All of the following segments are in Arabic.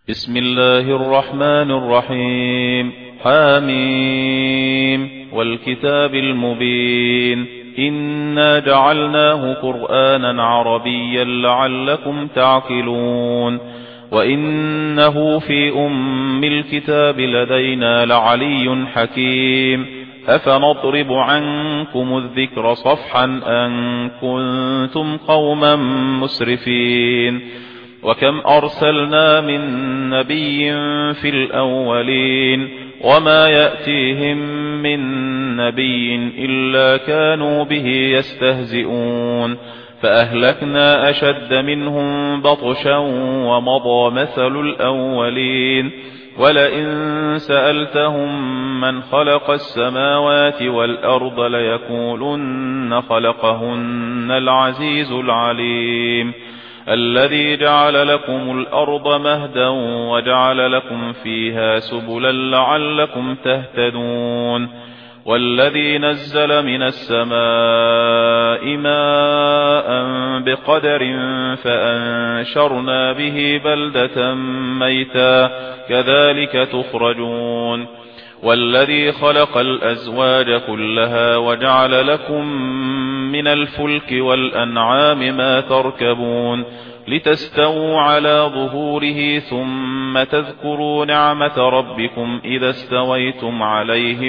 بسم الله الرحمن الرحيم. حاميم والكتاب المبين إنا جعلناه قرآنا عربيا لعلكم تعقلون وإنه في أم الكتاب لدينا لعلي حكيم أفنضرب عنكم الذكر صفحا أن كنتم قوما مسرفين وكم أرسلنا من نبي في الأولين وما يأتيهم من نبي إلا كانوا به يستهزئون فأهلكنا أشد منهم بطشا ومضى مثل الأولين ولئن سألتهم من خلق السماوات والأرض ليقولن خلقهن العزيز العليم الذي جعل لكم الأرض مهدا وجعل لكم فيها سبلا لعلكم تهتدون والذي نزل من السماء ماء بقدر فأنشرنا به بلدة ميتا كذلك تخرجون والذي خلق الأزواج كلها وجعل لكم من الفلك والأنعام ما تركبون لتستووا على ظهوره ثم تذكروا نعمة ربكم إذا استويتم عليه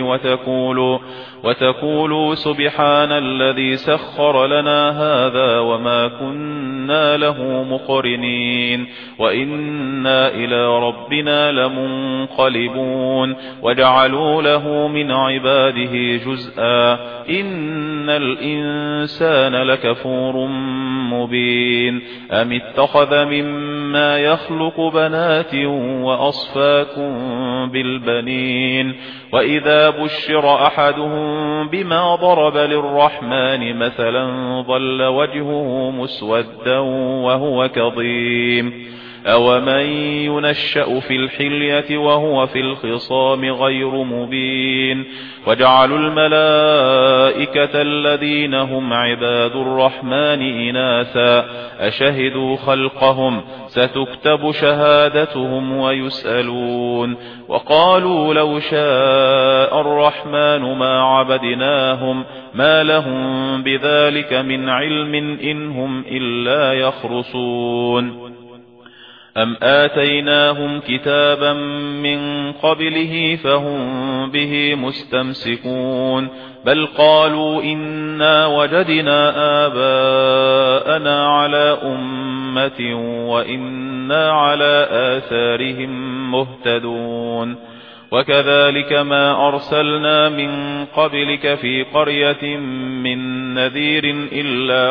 وتقولوا سبحان الذي سخر لنا هذا وما كنا له مقرنين وإنا إلى ربنا لمنقلبون وجعلوا له من عباده جزءا إن الإنسان لكفور مبين أم اتخذ مما يخلق بنات وأصفاكم بالبنين وإذا بشر أحدهم بما ضرب للرحمن مثلا ظل وجهه مسودا وهو كظيم أومن ينشأ في الحلية وهو في الخصام غير مبين وجعلوا الملائكة الذين هم عباد الرحمن إناثا أشهدوا خلقهم ستكتب شهادتهم ويسألون وقالوا لو شاء الرحمن ما عبدناهم ما لهم بذلك من علم إن هم إلا يخرصون أم آتيناهم كتابا من قبله فهم به مستمسكون بل قالوا إنا وجدنا آباءنا على أمة وإنا على آثارهم مهتدون وكذلك ما أرسلنا من قبلك في قرية من نذير إلا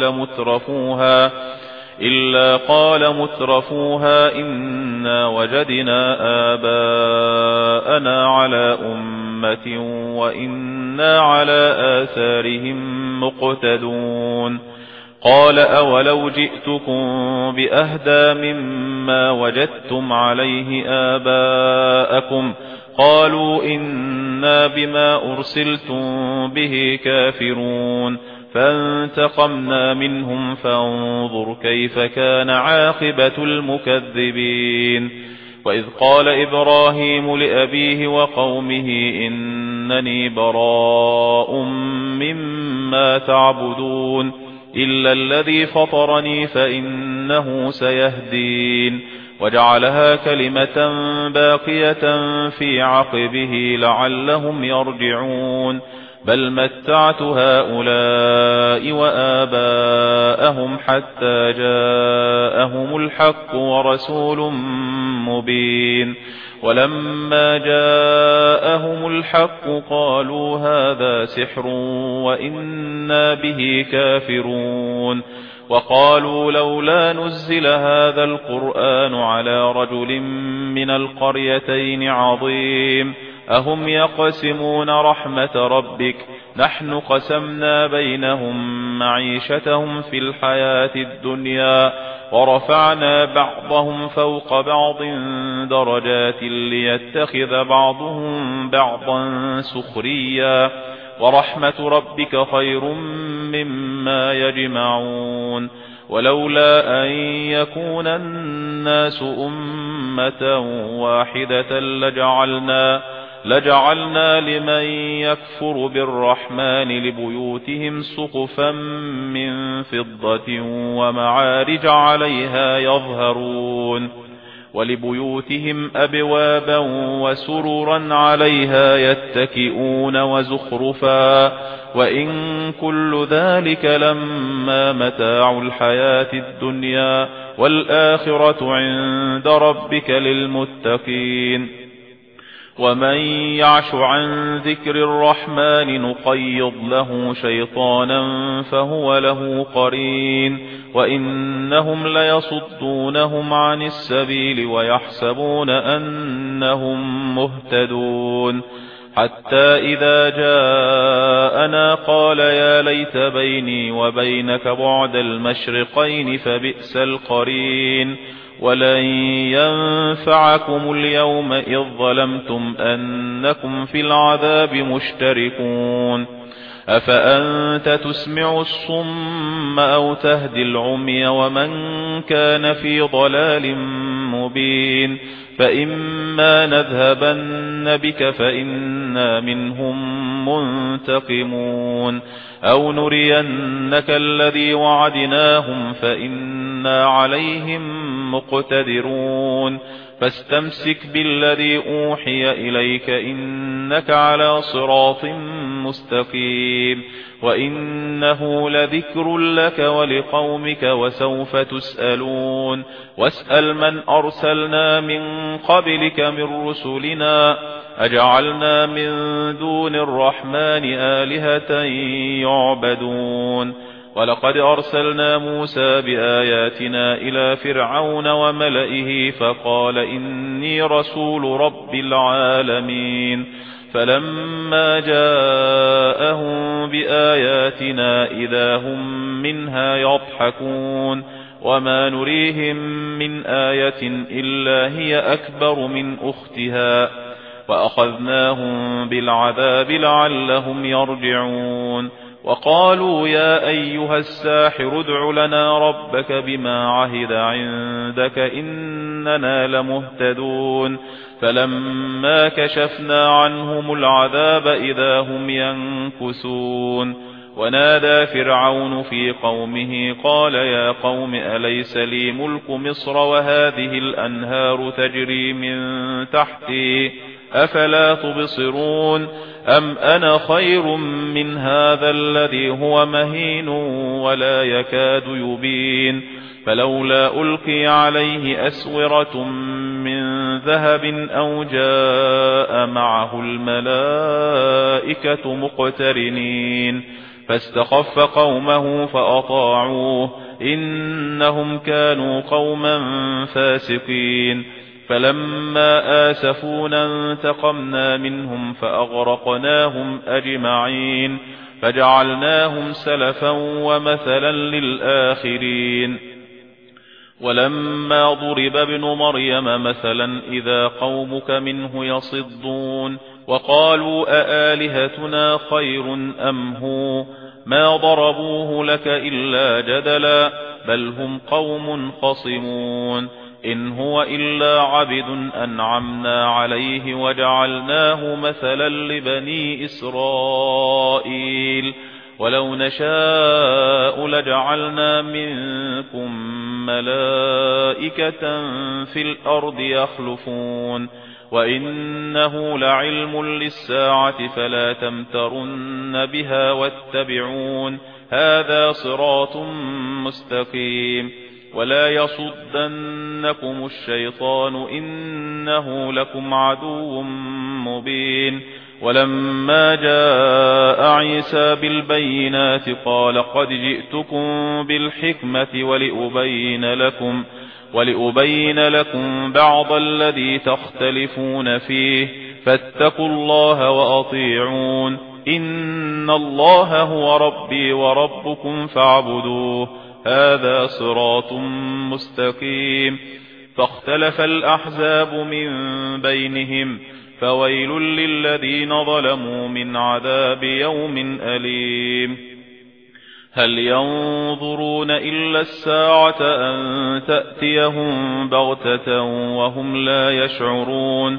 قال مترفوها إنا وجدنا آباءنا على أمة وإنا على آثارهم مقتدون قال أولو جئتكم بأهدى مما وجدتم عليه آباءكم قالوا إنا بما أرسلتم به كافرون فانتقمنا منهم فانظر كيف كان عاقبة المكذبين وإذ قال إبراهيم لأبيه وقومه إنني براء مما تعبدون إلا الذي فطرني فإنه سيهدين وجعلها كلمة باقية في عقبه لعلهم يرجعون بل متعت هؤلاء وآباءهم حتى جاءهم الحق ورسول مبين ولما جاءهم الحق قالوا هذا سحر وإنا به كافرون وقالوا لولا نزل هذا القرآن على رجل من القريتين عظيم أهم يقسمون رحمة ربك نحن قسمنا بينهم معيشتهم في الحياة الدنيا ورفعنا بعضهم فوق بعض درجات ليتخذ بعضهم بعضا سخريا ورحمة ربك خير مما يجمعون ولولا أن يكون الناس أمة واحدة لجعلنا لمن يكفر بالرحمن لبيوتهم سقفا من فضة ومعارج عليها يظهرون ولبيوتهم أبوابا وسررا عليها يتكئون وزخرفا وإن كل ذلك لما متاع الحياة الدنيا والآخرة عند ربك للمتقين ومن يعش عن ذكر الرحمن نقيض له شيطانا فهو له قرين وإنهم ليصدونهم عن السبيل ويحسبون أنهم مهتدون حتى إذا جاءنا قال يا ليت بيني وبينك بعد المشرقين فبئس القرين ولن ينفعكم اليوم إذ ظلمتم أنكم في العذاب مشتركون أفأنت تسمع الصم أو تهدي العمي ومن كان في ضلال مبين فإما نذهبن بك فإنا منهم منتقمون أو نرينك الذي وعدناهم فإنا عليهم مقتدرون فاستمسك بالذي أوحي إليك إنك على صراط مستقيم وإنه لذكر لك ولقومك وسوف تسألون واسأل من أرسلنا من قبلك من رسلنا أجعلنا من دون الرحمن آلهة يعبدون ولقد أرسلنا موسى بآياتنا إلى فرعون وملئه فقال إني رسول رب العالمين فلما جاءهم بآياتنا إذا هم منها يضحكون وما نريهم من آية إلا هي أكبر من أختها وأخذناهم بالعذاب لعلهم يرجعون وقالوا يا أيها الساحر ادع لنا ربك بما عهد عندك إننا لمهتدون فلما كشفنا عنهم العذاب إذا هم ينكثون ونادى فرعون في قومه قال يا قوم أليس لي ملك مصر وهذه الأنهار تجري من تحتي أفلا تبصرون أم أنا خير من هذا الذي هو مهين ولا يكاد يبين فلولا ألقي عليه أسورة من ذهب أو جاء معه الملائكة مقترنين فاستخف قومه فأطاعوه إنهم كانوا قوما فاسقين فلما آسفونا انتقمنا منهم فأغرقناهم أجمعين فجعلناهم سلفا ومثلا للآخرين ولما ضرب ابن مريم مثلا إذا قومك منه يصدون وقالوا أآلهتنا خير أم هو ما ضربوه لك إلا جدلا بل هم قوم خصمون إن هو إلا عبد أنعمنا عليه وجعلناه مثلا لبني إسرائيل ولو نشاء لجعلنا منكم ملائكة في الأرض يخلفون وإنه لعلم للساعة فلا تمترن بها واتبعون هذا صراط مستقيم ولا يصدنكم الشيطان إنه لكم عدو مبين ولما جاء عيسى بالبينات قال قد جئتكم بالحكمة ولأبين لكم بعض الذي تختلفون فيه فاتقوا الله وأطيعون إن الله هو ربي وربكم فاعبدوه هذا صراط مستقيم فاختلف الأحزاب من بينهم فويل للذين ظلموا من عذاب يوم أليم هل ينظرون إلا الساعة أن تأتيهم بغتة وهم لا يشعرون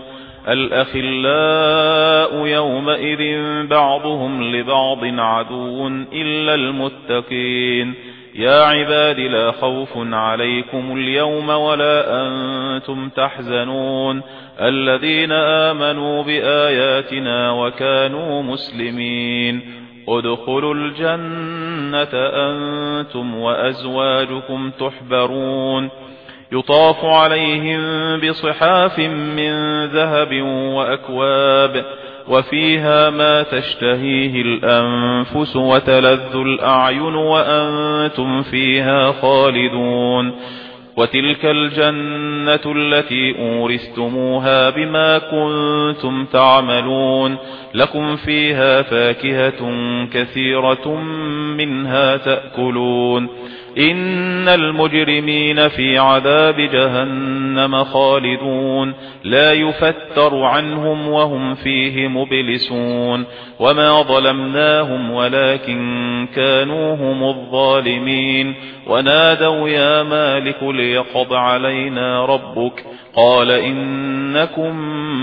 الأخلاء يومئذ بعضهم لبعض عدو إلا المتقين يا عباد لا خوف عليكم اليوم ولا أنتم تحزنون الذين آمنوا بآياتنا وكانوا مسلمين ادخلوا الجنة أنتم وأزواجكم تحبرون يطاف عليهم بصحاف من ذهب وأكواب وفيها ما تشتهيه الأنفس وتلذ الأعين وأنتم فيها خالدون وتلك الجنة التي أورثتموها بما كنتم تعملون لكم فيها فاكهة كثيرة منها تأكلون إن المجرمين في عذاب جهنم خالدون لا يفتر عنهم وهم فيه مبلسون وما ظلمناهم ولكن كانوا هم الظالمين ونادوا يا مالك ليقض علينا ربك قال إنكم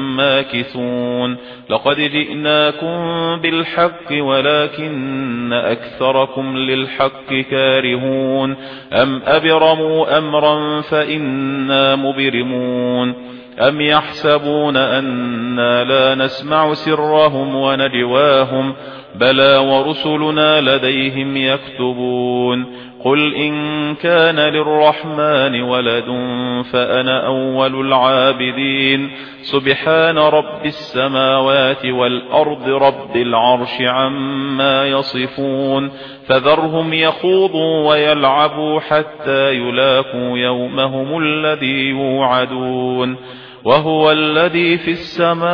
ماكثون لقد جئناكم بالحق ولكن أكثركم للحق كارهون أم أبرموا أمرا فإنا مبرمون أم يحسبون أنا لا نسمع سرهم ونجواهم بلى ورسلنا لديهم يكتبون قل إن كان للرحمن ولد فأنا أول العابدين سبحان رب السماوات والأرض رب العرش عما يصفون فذرهم يخوضوا ويلعبوا حتى يلاقوا يومهم الذي يوعدون وهو الذي في السماء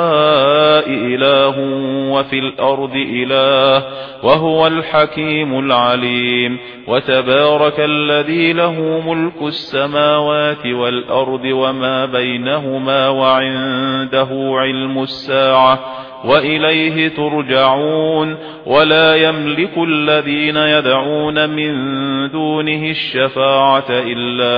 إله وفي الأرض إله وهو الحكيم العليم وتبارك الذي له ملك السماوات والأرض وما بينهما وعنده علم الساعة وإليه ترجعون ولا يملك الذين يدعون من دونه الشفاعة إلا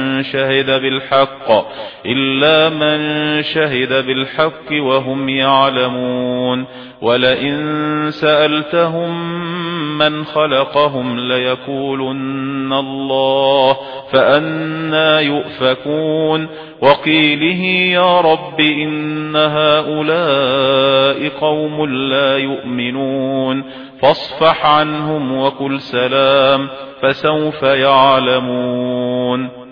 من شهد بالحق وهم يعلمون ولئن سألتهم من خلقهم ليقولن الله فأنى يؤفكون وقيله يا رب إن هؤلاء قوم لا يؤمنون فاصفح عنهم وقل سلام فسوف يعلمون